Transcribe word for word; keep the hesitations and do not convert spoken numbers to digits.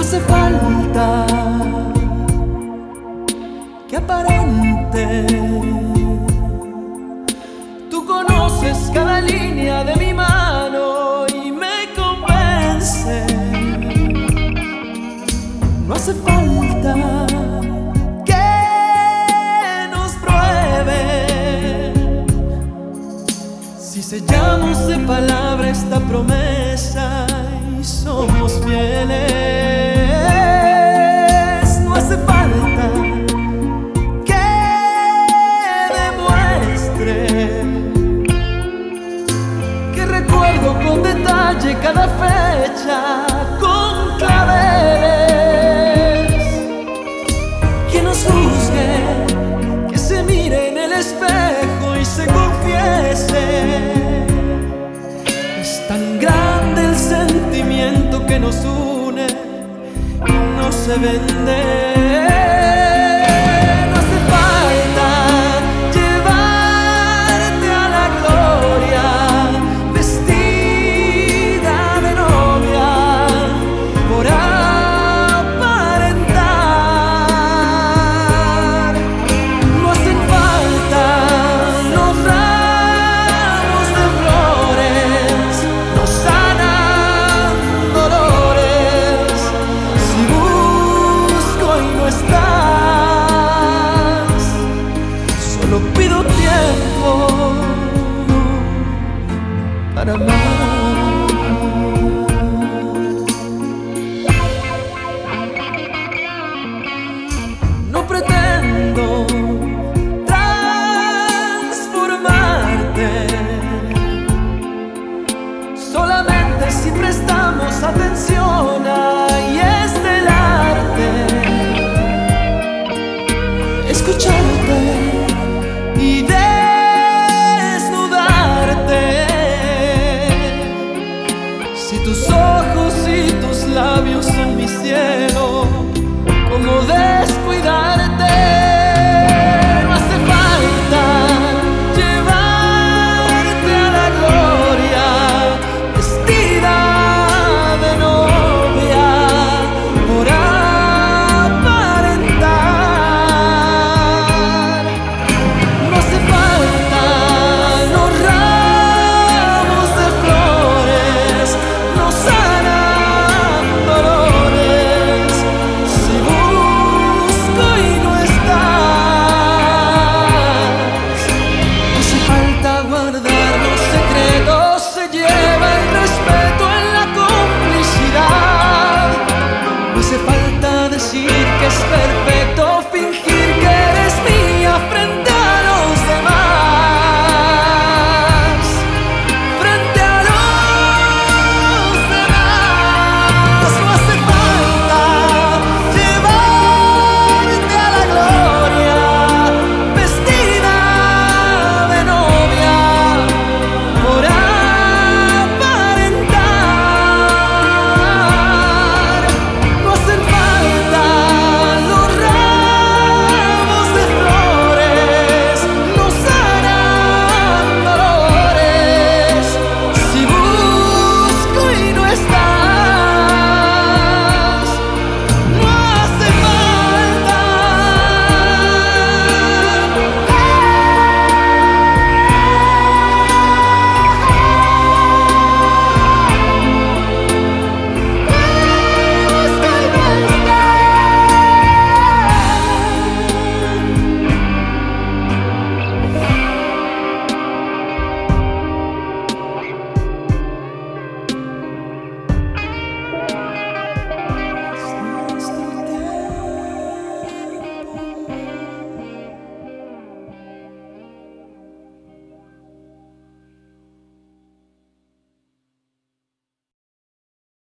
hace falta que aparente. Tú conoces cada línea de mi mano y me convence. No hace falta que nos pruebe. Si sellamos de palabra esta promesa y somos fieles, no hace falta que demuestre que recuerdo con detalle cada fecha con claveles. Que nos juzgue, que se mire en el espejo y se confiese. Es tan grande el sentimiento que nos une y no se vende.